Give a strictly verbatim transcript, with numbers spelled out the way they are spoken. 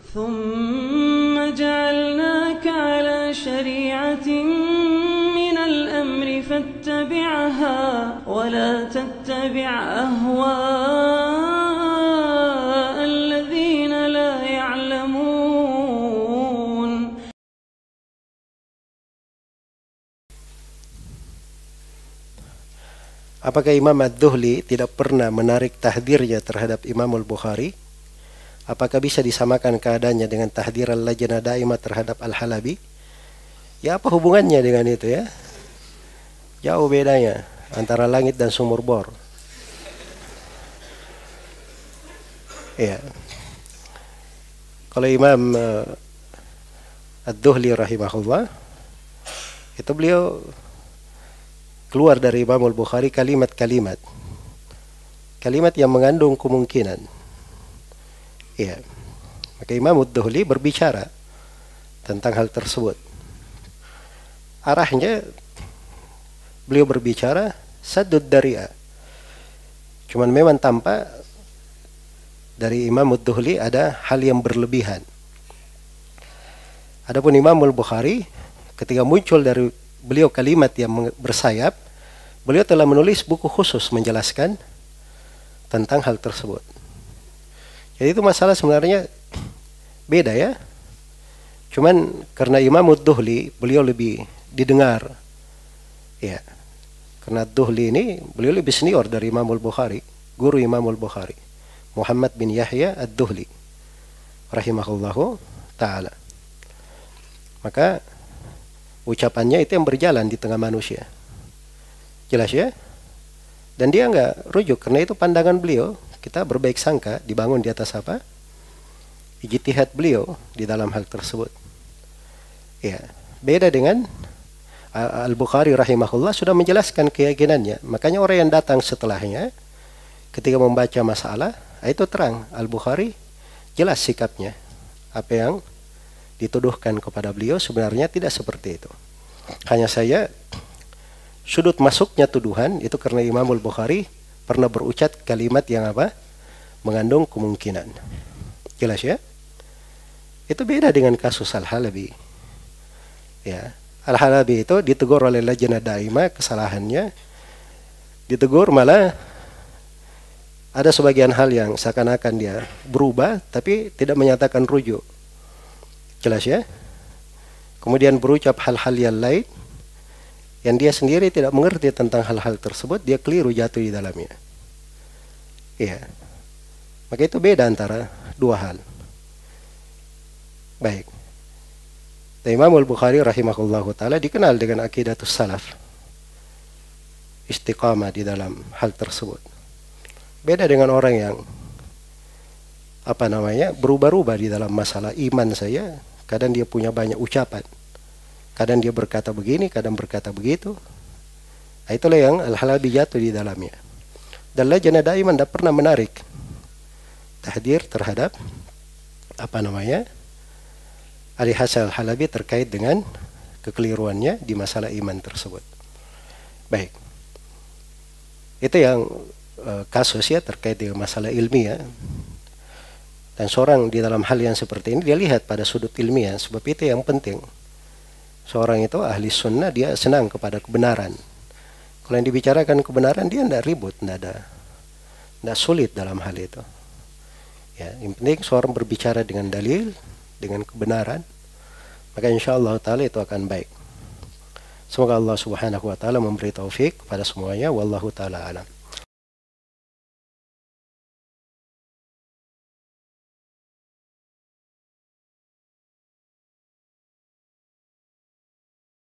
ثم جعلناك على شريعة من الأمر فاتبعها ولا تتبع أهواء الذين لا يعلمون. Apakah Imam Ad-Dhuhli tidak pernah menarik tahdirnya terhadap Imam Al-Bukhari? Apakah bisa disamakan keadaannya dengan tahdir Al-Lajnah Daimah terhadap Al-Halabi? Ya, apa hubungannya dengan itu ya? Jauh bedanya antara langit dan sumur bor. Ya. Kalau Imam uh, Ad-Dhuhli rahimahullah, itu beliau keluar dari Imam Al-Bukhari kalimat-kalimat. Kalimat yang mengandung kemungkinan. Ya. Maka Imam Ad-Dhuhli berbicara tentang hal tersebut. Arahnya beliau berbicara saddud dari'ah. Cuman memang tampak dari Imam Ad-Dhuhli ada hal yang berlebihan. Adapun Imam Al-Bukhari ketika muncul dari beliau kalimat yang bersayap, beliau telah menulis buku khusus menjelaskan tentang hal tersebut. Jadi itu masalah sebenarnya beda ya. Cuman karena Imam Ad-Dhuhli beliau lebih didengar. Ya. Karena Ad-Dhuhli ini beliau lebih senior dari Imam Al-Bukhari, guru Imam Al-Bukhari, Muhammad bin Yahya Ad-Dhuhli rahimahullahu taala. Maka ucapannya itu yang berjalan di tengah manusia. Jelas ya? Dan dia enggak rujuk karena itu pandangan beliau. Kita berbaik sangka dibangun di atas apa? Ijtihad beliau di dalam hal tersebut. Ya, beda dengan Al-Bukhari rahimahullah sudah menjelaskan keyakinannya. Makanya orang yang datang setelahnya ketika membaca masalah, itu terang Al-Bukhari jelas sikapnya. Apa yang dituduhkan kepada beliau sebenarnya tidak seperti itu. Hanya saya sudut masuknya tuduhan itu karena Imam Al-Bukhari pernah berucap kalimat yang apa? Mengandung kemungkinan. Jelas ya? Itu beda dengan kasus Al-Halabi. Ya, Al-Halabi itu ditegur oleh Lajnah Daimah kesalahannya. Ditegur malah ada sebagian hal yang seakan-akan dia berubah tapi tidak menyatakan rujuk. Jelas ya? Kemudian berucap hal-hal yang lain yang dia sendiri tidak mengerti tentang hal-hal tersebut, dia keliru jatuh di dalamnya. Iya. Maka itu beda antara dua hal. Baik. Dan Imam Al-Bukhari rahimahullahu ta'ala dikenal dengan akidatus salaf. Istiqamah di dalam hal tersebut. Beda dengan orang yang apa namanya berubah-ubah di dalam masalah iman saya. Kadang dia punya banyak ucapan. Kadang dia berkata begini, kadang berkata begitu. Nah, itulah yang Al-Halabi jatuh di dalamnya. Dan Lajnah Daimah tidak pernah menarik tahdir terhadap apa namanya Ali Hasan Al-Halabi terkait dengan kekeliruannya di masalah iman tersebut. Baik. Itu yang uh, kasus ya terkait dengan masalah ilmiah. Dan seorang di dalam hal yang seperti ini dia lihat pada sudut ilmiah, sebab itu yang penting. Seorang itu ahli sunnah dia senang kepada kebenaran. Kalau yang dibicarakan kebenaran dia tidak ribut, tidak ada, tidak sulit dalam hal itu. Ya, yang penting seorang berbicara dengan dalil, dengan kebenaran, maka insya Allah Taala itu akan baik. Semoga Allah Subhanahu Wa Taala memberi taufik kepada semuanya. Wallahu Taala alam.